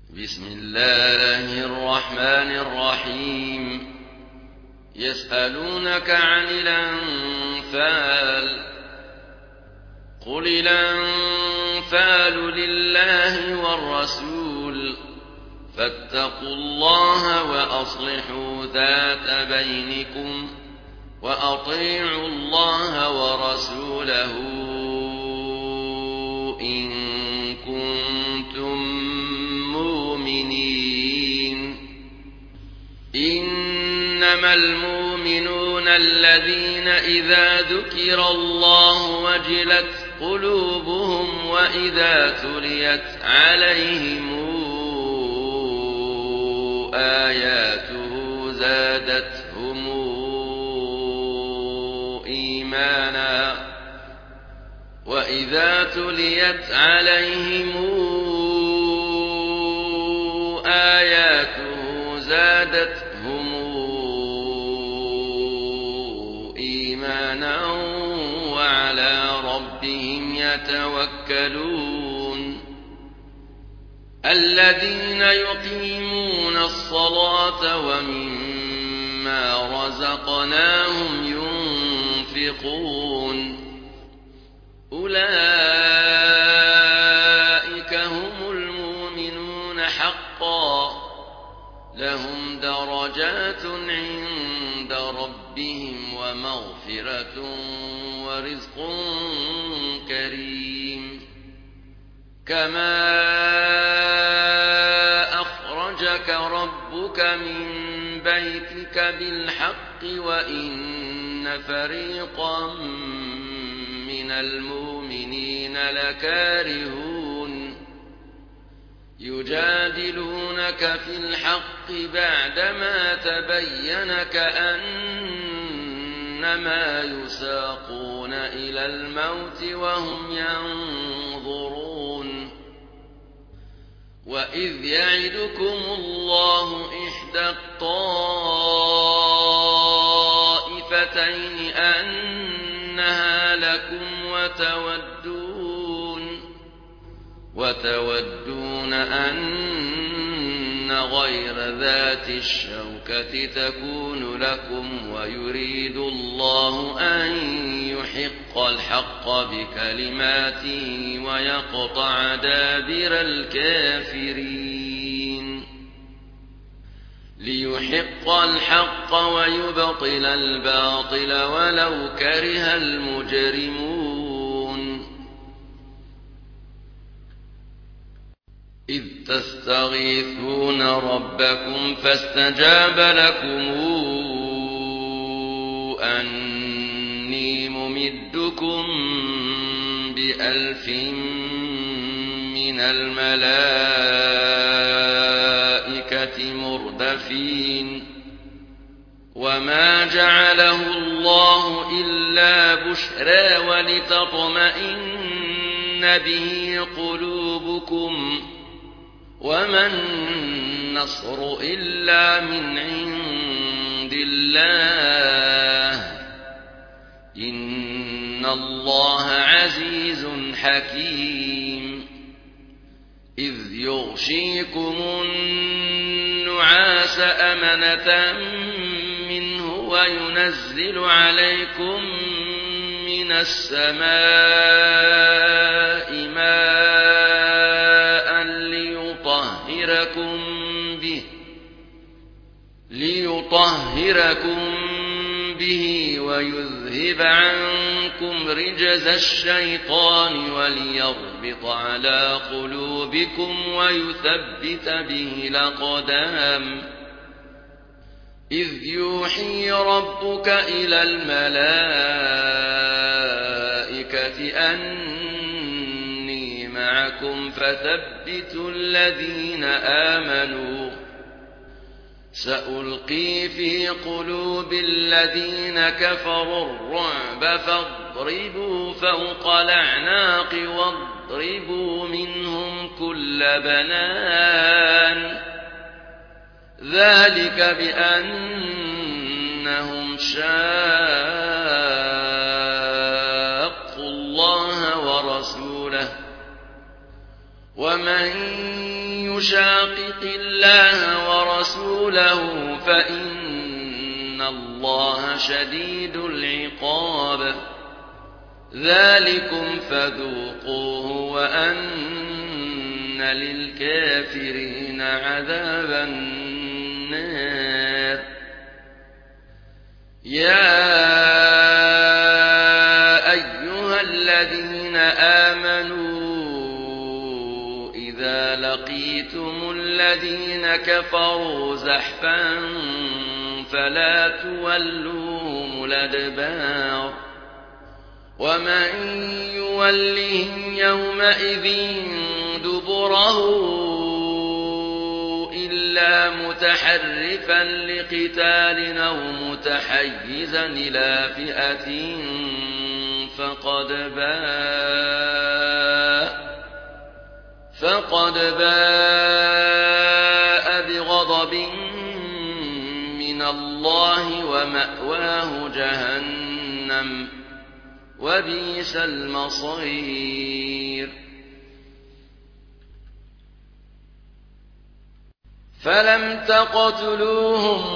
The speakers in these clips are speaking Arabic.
بسم الله الرحمن الرحيم. يسألونك عن الأنفال قل الأنفال لله والرسول فاتقوا الله وأصلحوا ذات بينكم وأطيعوا الله ورسوله إن كنتم مؤمنين. إنما المؤمنون الذين إذا ذكر الله وجلت قلوبهم وإذا تليت عليهم آياته زادتهم إيمانا وإذا تليت عليهم آياته زادتهم إيمانا وعلى ربهم يتوكلون. الذين يقيمون الصلاة ومما رزقناهم ينفقون أولئك هم المؤمنون حقا لهم درجات عند ربهم ومغفرة ورزق كريم. كما أخرجك ربك من بيتك بالحق وإن فريقا من المؤمنين لكارهون يجادلونك في الحق بعدما تبين كأنما يساقون إلى الموت وهم ينظرون. وإذ يعدكم الله إحدى الطائفتين أنها لكم وتودون أن غير ذات الشوكة تكون لكم ويريد الله أن يحق الحق بكلماته ويقطع دابر الكافرين. ليحق الحق ويبطل الباطل ولو كره المجرمون. إذ تستغيثون ربكم فاستجاب لكم أني ممدكم ب1000 من الملائكة مردفين. وما جعله الله إلا بشرى ولتطمئن به قلوبكم وما النصر إلا من عند الله إن الله عزيز حكيم. إذ يغشيكم النعاس أمنة منه وينزل عليكم من السماء ماء ليطهركم به ويذهب عنكم رجز الشيطان وليربط على قلوبكم ويثبت به الأقدام. إذ يوحي ربك إلى الملائكة أني معكم فثبتوا الذين آمنوا سألقي في قلوب الذين كفروا الرعب فاضربوا فوق الأعناق واضربوا منهم كل بنان. ذلك بأنهم شاقوا الله ورسوله ومن يشاقق الله ورسوله فإن الله شديد العقاب ذلكم فذوقوه وأن للكافرين عذاب النار يا أيها الذين آمنوا إذا لقيتم الذين كفروا زحفا فلا تولوهم الأدبار ومن يولهم يومئذ دبره إلا متحرفا لقتال أو متحيزا إلى فئة فقد باء بغضب من الله ومأواه جهنم وبئس المصير فلم تقتلوهم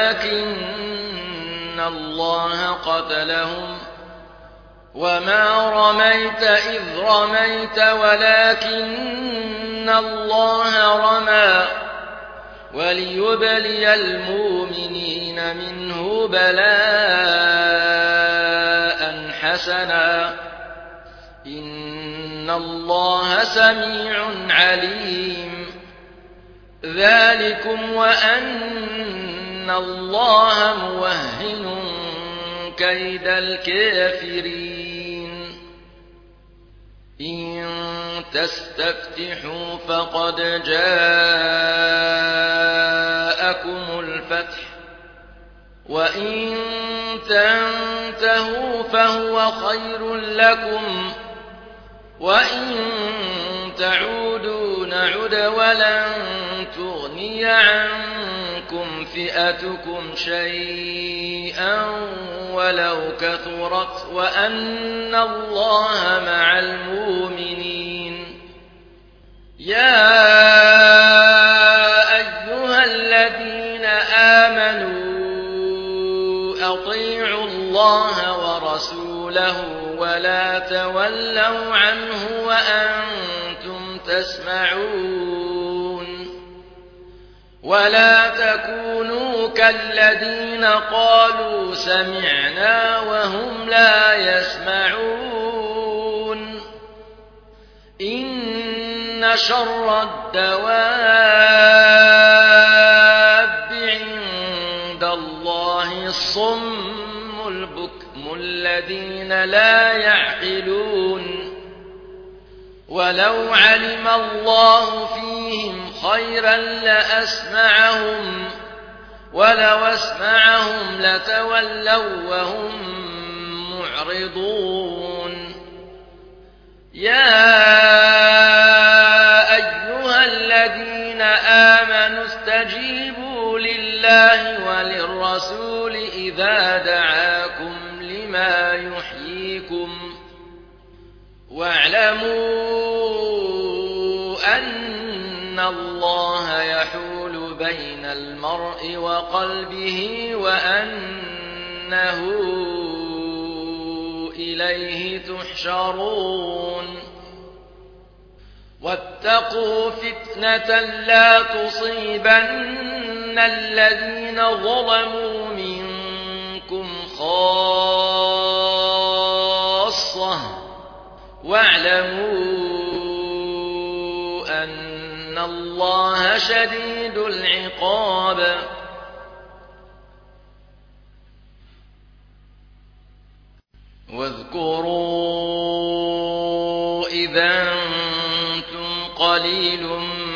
ولكن الله قتلهم وما رميت إذ رميت ولكن الله رمى وليبلي المؤمنين منه بلاء حسنا إن الله سميع عليم ذلكم وأن الله موهن كيد الكافرين إن تستفتحوا فقد جاءكم الفتح وإن تنتهوا فهو خير لكم وإن تعودوا نعد ولن تغني عنكم فئتكم شيئا ولو كثرت وأن الله مع المؤمنين يا أيها الذين آمنوا أطيعوا الله ورسوله ولا تولوا عنه وأنتم تسمعون ولا تكونوا كالذين قالوا سمعنا وهم لا يسمعون إن شر الدواب عند الله الصم البكم الذين لا يعقلون ولو علم الله فيهم خيرا لأسمعهم ولو أسمعهم لتولوا وهم معرضون يا أيها الذين آمنوا استجيبوا لله وللرسول إذا دعاكم لما يحييكم واعلموا أن الله يحول بين المرء وقلبه وأنه إليه تحشرون واتقوا فتنة لا تصيبن الذين ظلموا منكم خاصة واعلموا أن الله شديد العقاب واذكروا إذا أنتم قليل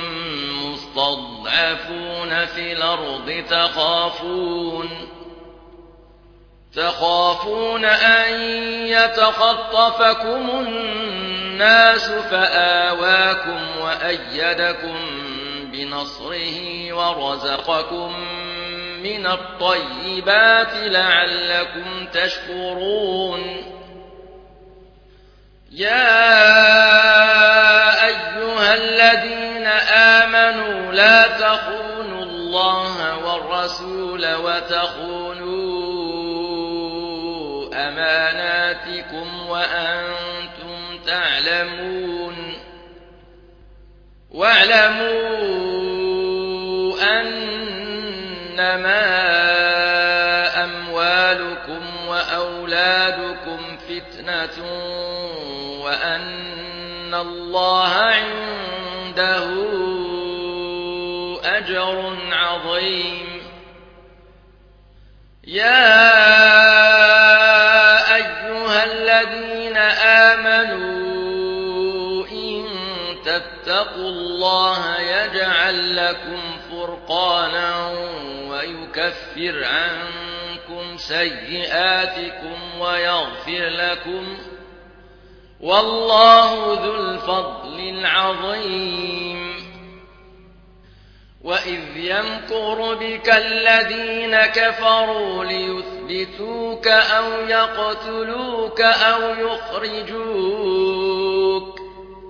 مستضعفون في الأرض تخافون أن يتخطفكم الناس فآواكم وأيدكم بنصره ورزقكم من الطيبات لعلكم تشكرون يا أيها الذين آمنوا لا تخونوا الله والرسول وتخونوا أماناتكم وأنتم تعلمون واعلموا أنما أموالكم وأولادكم فتنة وأن الله عنده أجر عظيم يا أيها الذين آمنوا إن تتقوا الله يجعل لكم فرقانا ويكفر عنكم سيئاتكم ويغفر لكم والله ذو الفضل العظيم وإذ يمكر بك الذين كفروا ليثبتوك أو يقتلوك أو يخرجوك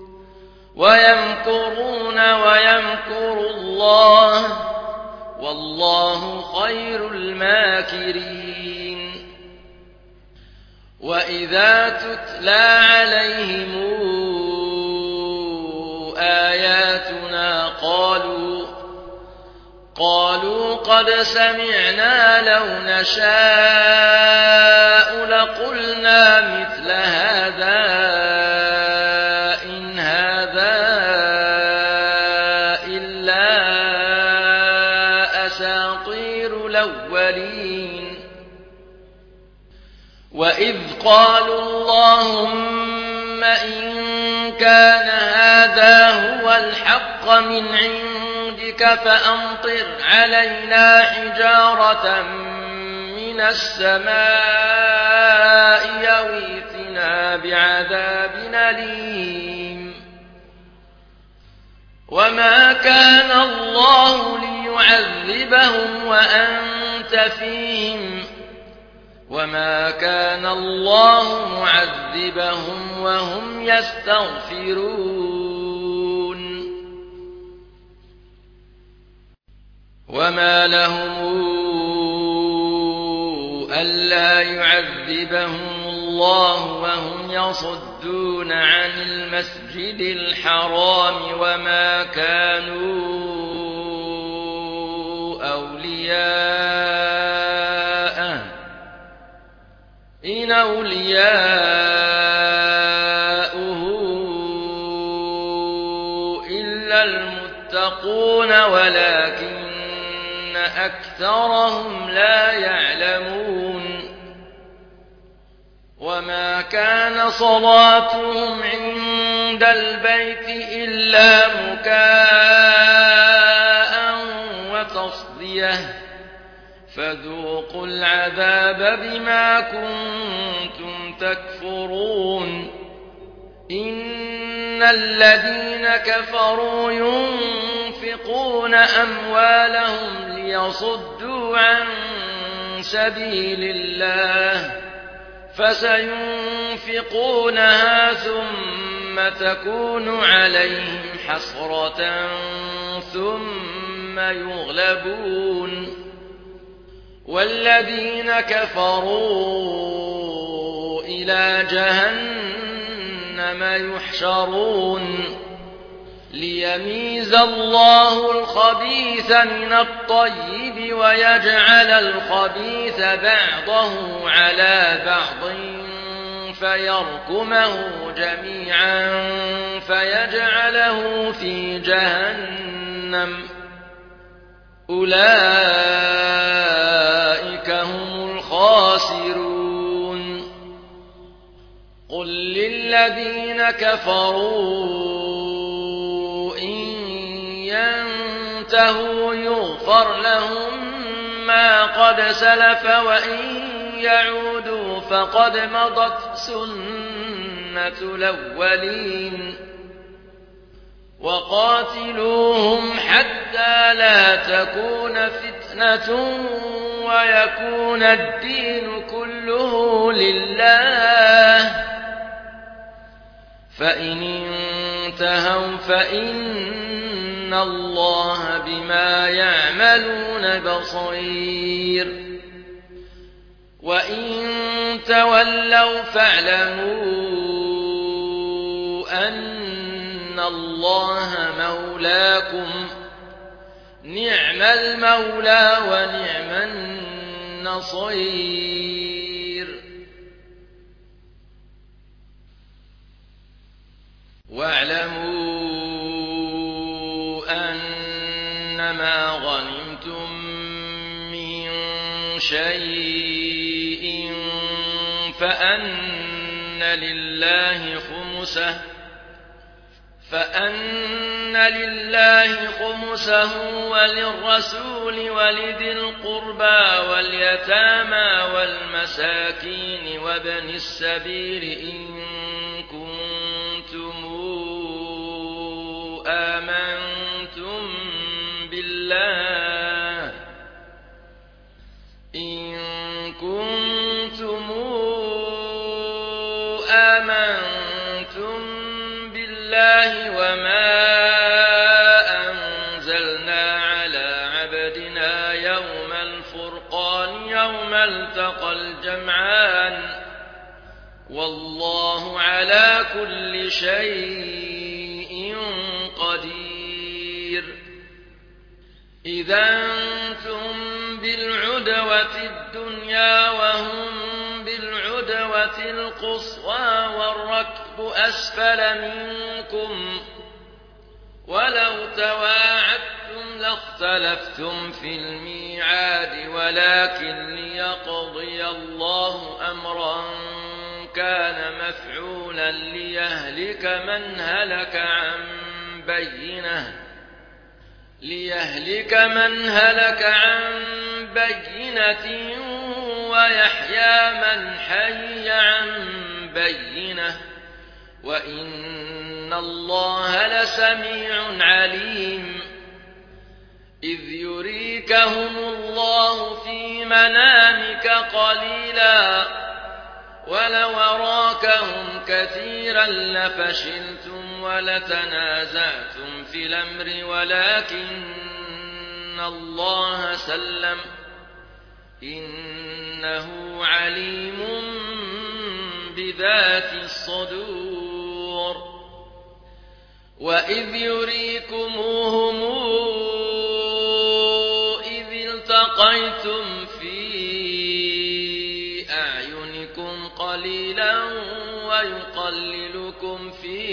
ويمكرون ويمكر الله والله خير الماكرين وإذا تتلى عليهم آياتنا قالوا قد سمعنا لو نشاء لقلنا مثل هذا إن هذا إلا أساطير الأولين وإذ قالوا اللهم إن كان هذا هو الحق من عندك فأمطر علينا حجارة من السماء أو ائتنا بعذاب أليم وما كان الله ليعذبهم وأنت فيهم وما كان الله معذبهم وهم يستغفرون وما لهم ألا يعذبهم الله وهم يصدون عن المسجد الحرام وما كانوا أولياءه إن أولياؤه إلا المتقون ولكن أكثرهم لا يعلمون وما كان صلاتهم عند البيت إلا مكاء وتصديه فذوقوا العذاب بما كنتم تكفرون إن الذين كفروا ينفقون أموالهم ليصدوا عن سبيل الله فسينفقونها ثم تكون عليهم حسرة ثم يغلبون والذين كفروا إلى جهنم يحشرون ليميز الله الخبيث من الطيب ويجعل الخبيث بعضه على بعض فيركمه جميعا فيجعله في جهنم أولئك هم الخاسرون قل للذين كفروا إن ينتهوا يغفر لهم ما قد سلف وإن يعودوا فقد مضت سنة الأولين وقاتلوهم حتى لا تكون فتنة ويكون الدين كله لله فإن انتهوا فإن إن الله بما يعملون بصير وإن تولوا فاعلموا أن الله مولاكم نعم المولى ونعم النصير واعلموا أنما غنمتم من شيء فأن لله خمسه وللرسول ولذي القربى واليتامى والمساكين وابن السبيل إن كنتم آمنتم بالله وما أنزلنا على عبدنا يوم الفرقان يوم التقى الجمعان والله على كل شيء قدير إذا أنتم بالعدوة الدنيا وهم بالعدوة القصوى والركب أسفل منكم ولو تواعدتم لاختلفتم في الميعاد ولكن ليقضي الله أمرا كان مفعولا ليهلك من هلك عن بينة ويحيى من حي عن بينة وإن الله لسميع عليم إذ يريكهم الله في منامك قليلا ولو أراكهم كثيرا لفشلتم ولتنازعتم في الأمر ولكن الله سلم إنه عليم بذات الصدور وإذ يريكموهم إذ التقيتم في أعينكم قليلا ويقللكم في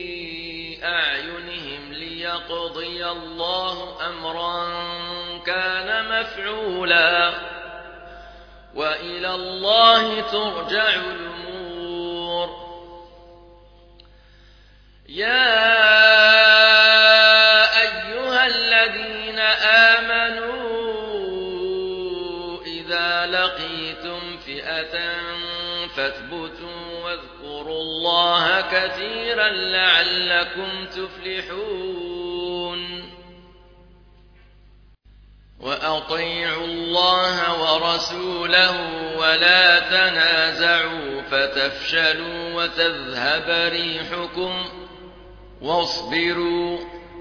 أعينهم ليقضي الله أمرا كان مفعولا وإلى الله ترجع الأمور يا أيها الذين آمنوا إذا لقيتم فئة فاثبتوا واذكروا الله كثيرا لعلكم تفلحون وأطيعوا الله ورسوله ولا تنازعوا فتفشلوا وتذهب ريحكم واصبروا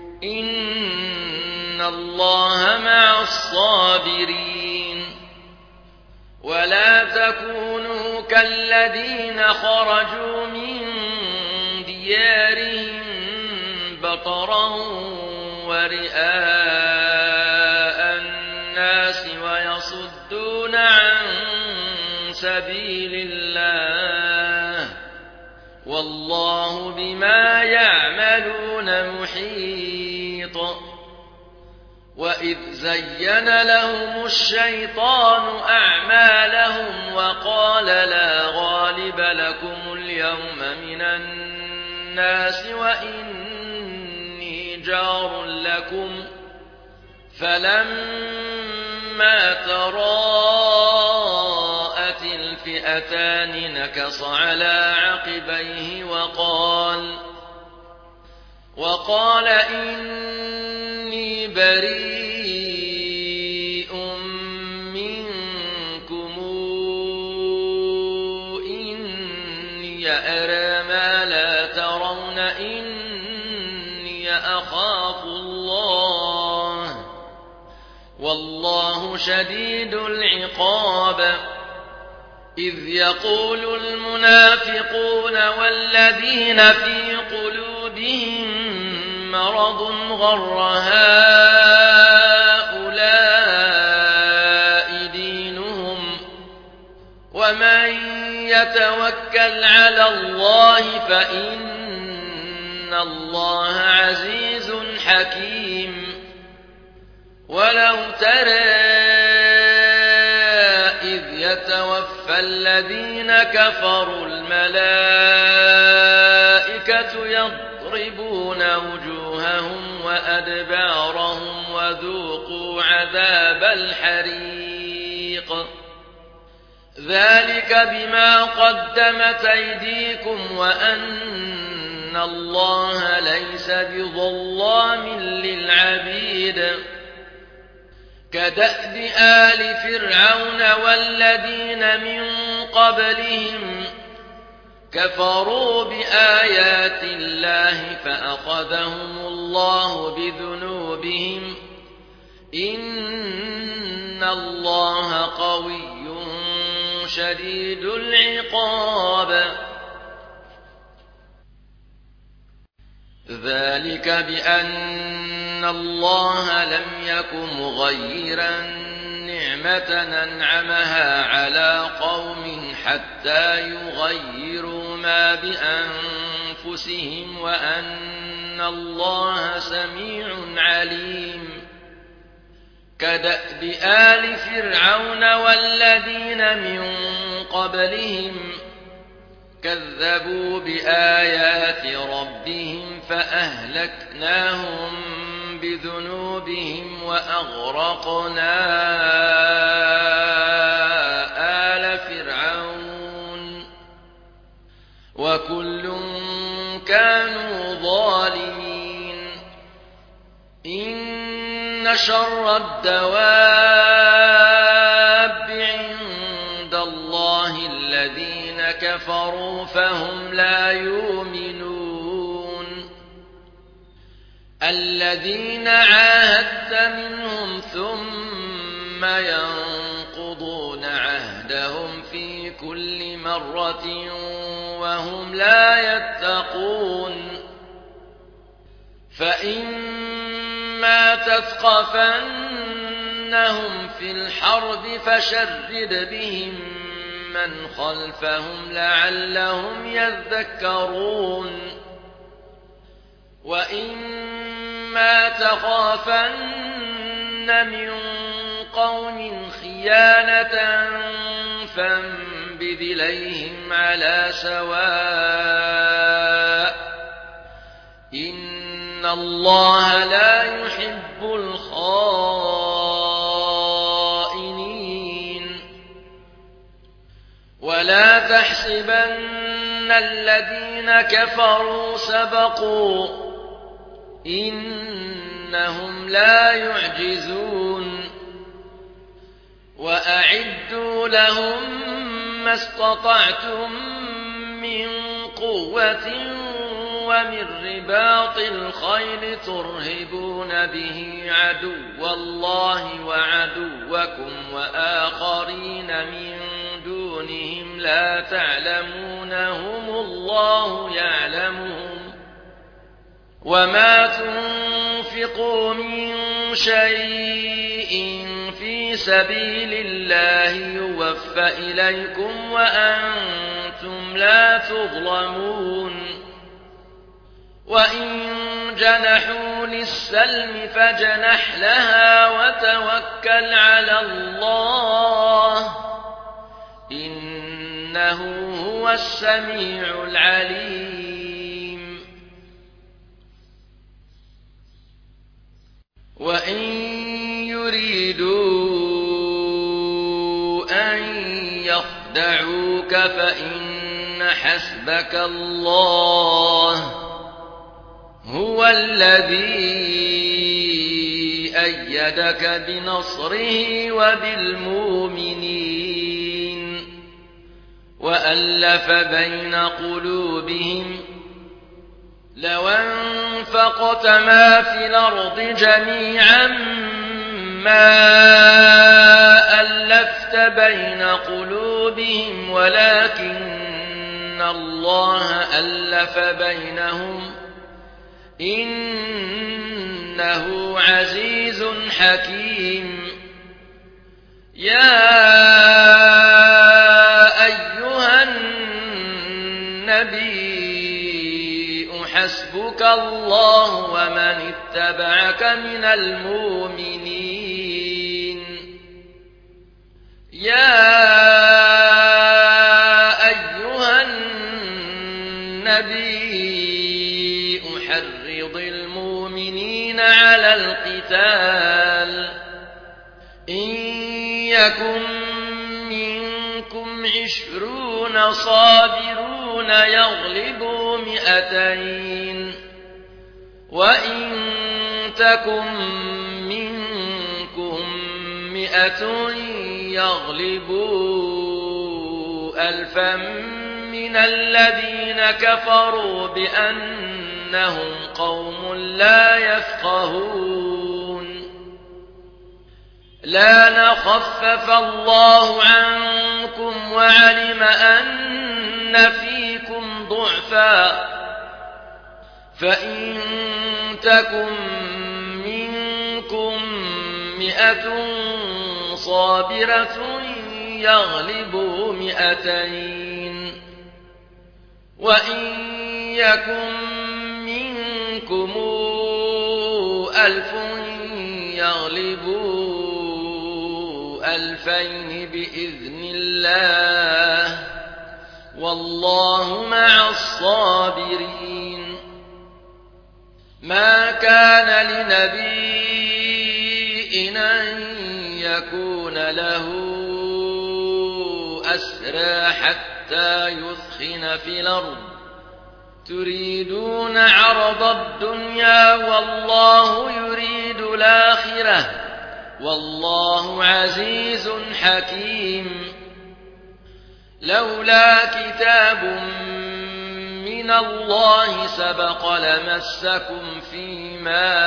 إن الله مع الصابرين ولا تكونوا كالذين خرجوا من ديارهم بطرا ورئاء الناس ويصدون عن سبيل الله والله بما يعملون محيط وإذ زين لهم الشيطان أعمالهم وقال لا غالب لكم اليوم من الناس وإني جار لكم فلما تراءت الفئتان نكص على عقبيه وقال إني بريء منكم إني أرى ما لا ترون إني أخاف الله شديد العقاب إذ يقول المنافقون والذين في قلوبهم مرض غر هؤلاء دينهم ومن يتوكل على الله فإن الله عزيز حكيم ولو ترى إذ يتوفى الذين كفروا الملائكة يضربون وجوههم وأدبارهم وذوقوا عذاب الحريق ذلك بما قدمت أيديكم وأن الله ليس بظلام للعبيد كدأب آل فرعون والذين من قبلهم كفروا بآيات الله فأخذهم الله بذنوبهم إن الله قوي شديد العقاب ذلك بأن الله لم يك مغيرا نعمة أنعمها على قوم حتى يغيروا ما بأنفسهم وأن الله سميع عليم كدأب آل فرعون والذين من قبلهم كذبوا بآيات ربهم فأهلكناهم بذنوبهم وأغرقنا آل فرعون وكل كانوا ظالمين إن شر الدواب عند الله الذين كفروا فهم لا يؤمنون الذين عاهدت منهم ثم ينقضون عهدهم في كل مرة وهم لا يتقون فإما تثقفنهم في الحرب فشرد بهم من خلفهم لعلهم يذكرون وإما تخافن من قوم خيانة فانبذ إليهم على سواء إن الله لا يحب الخائنين ولا تحسبن الذين كفروا سبقوا إنهم لا يعجزون وأعدوا لهم ما استطعتم من قوة ومن رباط الخيل ترهبون به عدو الله وعدوكم وآخرين من دونهم لا تعلمونهم الله يعلمهم وما تنفقوا من شيء في سبيل الله يوفى إليكم وأنتم لا تظلمون وإن جنحوا للسلم فجنح لها وتوكل على الله إنه هو السميع العليم وإن يريدوا أن يخدعوك فإن حسبك الله هو الذي أيدك بنصره وبالمؤمنين وألف بين قلوبهم لو أنفقت ما في الأرض جميعا ما بين قلوبهم ولكن الله ألف بينهم إنه عزيز حكيم يا أيها النبي حسبك الله ومن اتبعك من المؤمنين يا أيها النبي حرض المؤمنين على القتال إن يكن منكم 20 صابرون يغلبوا 200 وإن تكن منكم 100 يغلبوا 1000 من الذين كفروا بأنهم قوم لا يفقهون لا نخفف الله عنكم وعلم أن فيكم ضعفا فإن تكن منكم 100 صابرة يغلبوا 200 وإن يكن منكم 1000 يغلبوا 2000 بإذن الله والله مع الصابرين ما كان لنبي أن يكون له أسرى حتى يثخن في الأرض تريدون عرض الدنيا والله يريد الآخرة والله عزيز حكيم لولا كتاب من الله سبق لمسكم فيما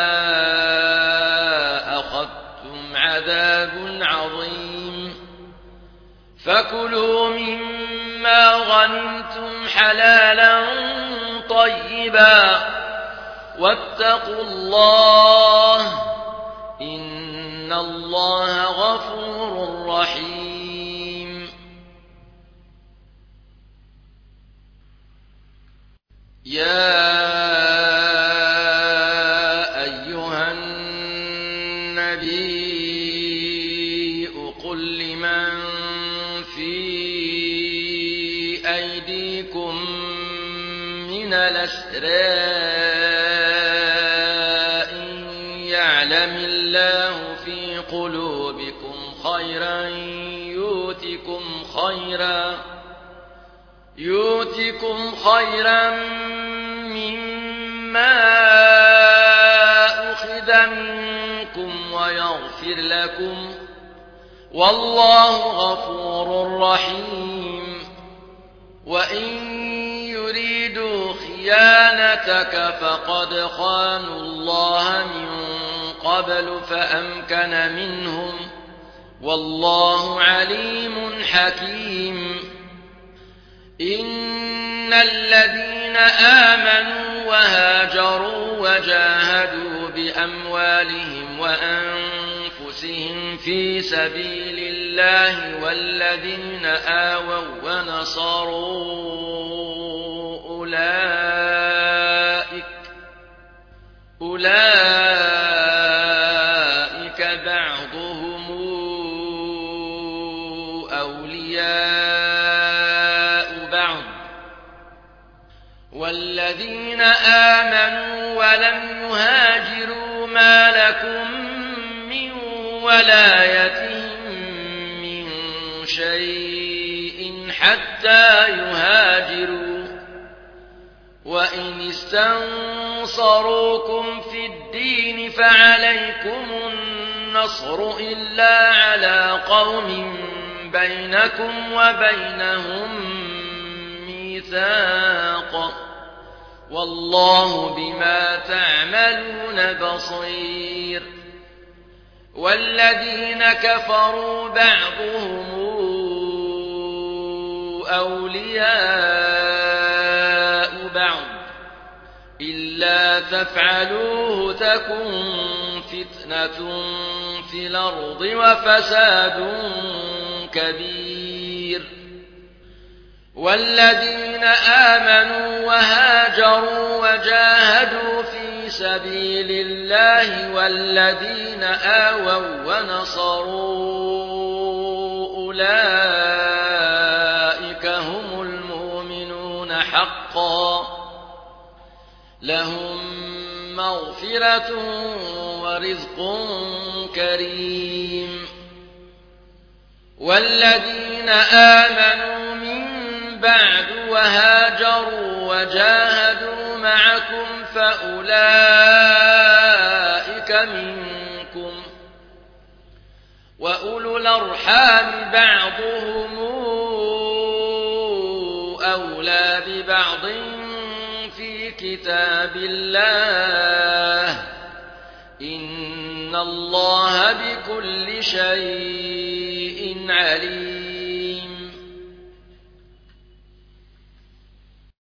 أخذتم عذاب عظيم فكلوا مما غنمتم حلالا طيبا واتقوا الله إن الله غفور رحيم يا أيها النبي قل لمن في أيديكم من الأسرى إن يعلم الله في قلوبكم خيرا يؤتكم خيرا مما أخذ منكم ويغفر لكم والله غفور رحيم وإن يريدوا خيانتك فقد خانوا الله من قبل فأمكن منهم والله عليم حكيم إن الذين آمنوا وهاجروا وجاهدوا بأموالهم وأنفسهم في سبيل الله والذين آووا ونصروا أولئك بعضهم أولياء بعض والذين آمنوا ولم يهاجروا ما لكم من ولايتهم من شيء حتى يهاجروا وإن استنصروكم في الدين فعليكم النصر إلا على قوم بينكم وبينهم ميثاق والله بما تعملون بصير والذين كفروا بعضهم أولياء بعض إلا تفعلوه تكن فتنة في الأرض وفساد كبير والذين آمنوا وهاجروا وجاهدوا في سبيل الله والذين آووا ونصروا أولئك هم المؤمنون حقا لهم مغفرة ورزق كريم والذين آمنوا من بعد وهاجروا وجاهدوا معكم فأولئك منكم وأولو الأرحام بعضهم أولى ببعض في كتاب الله إن الله بكل شيء عليم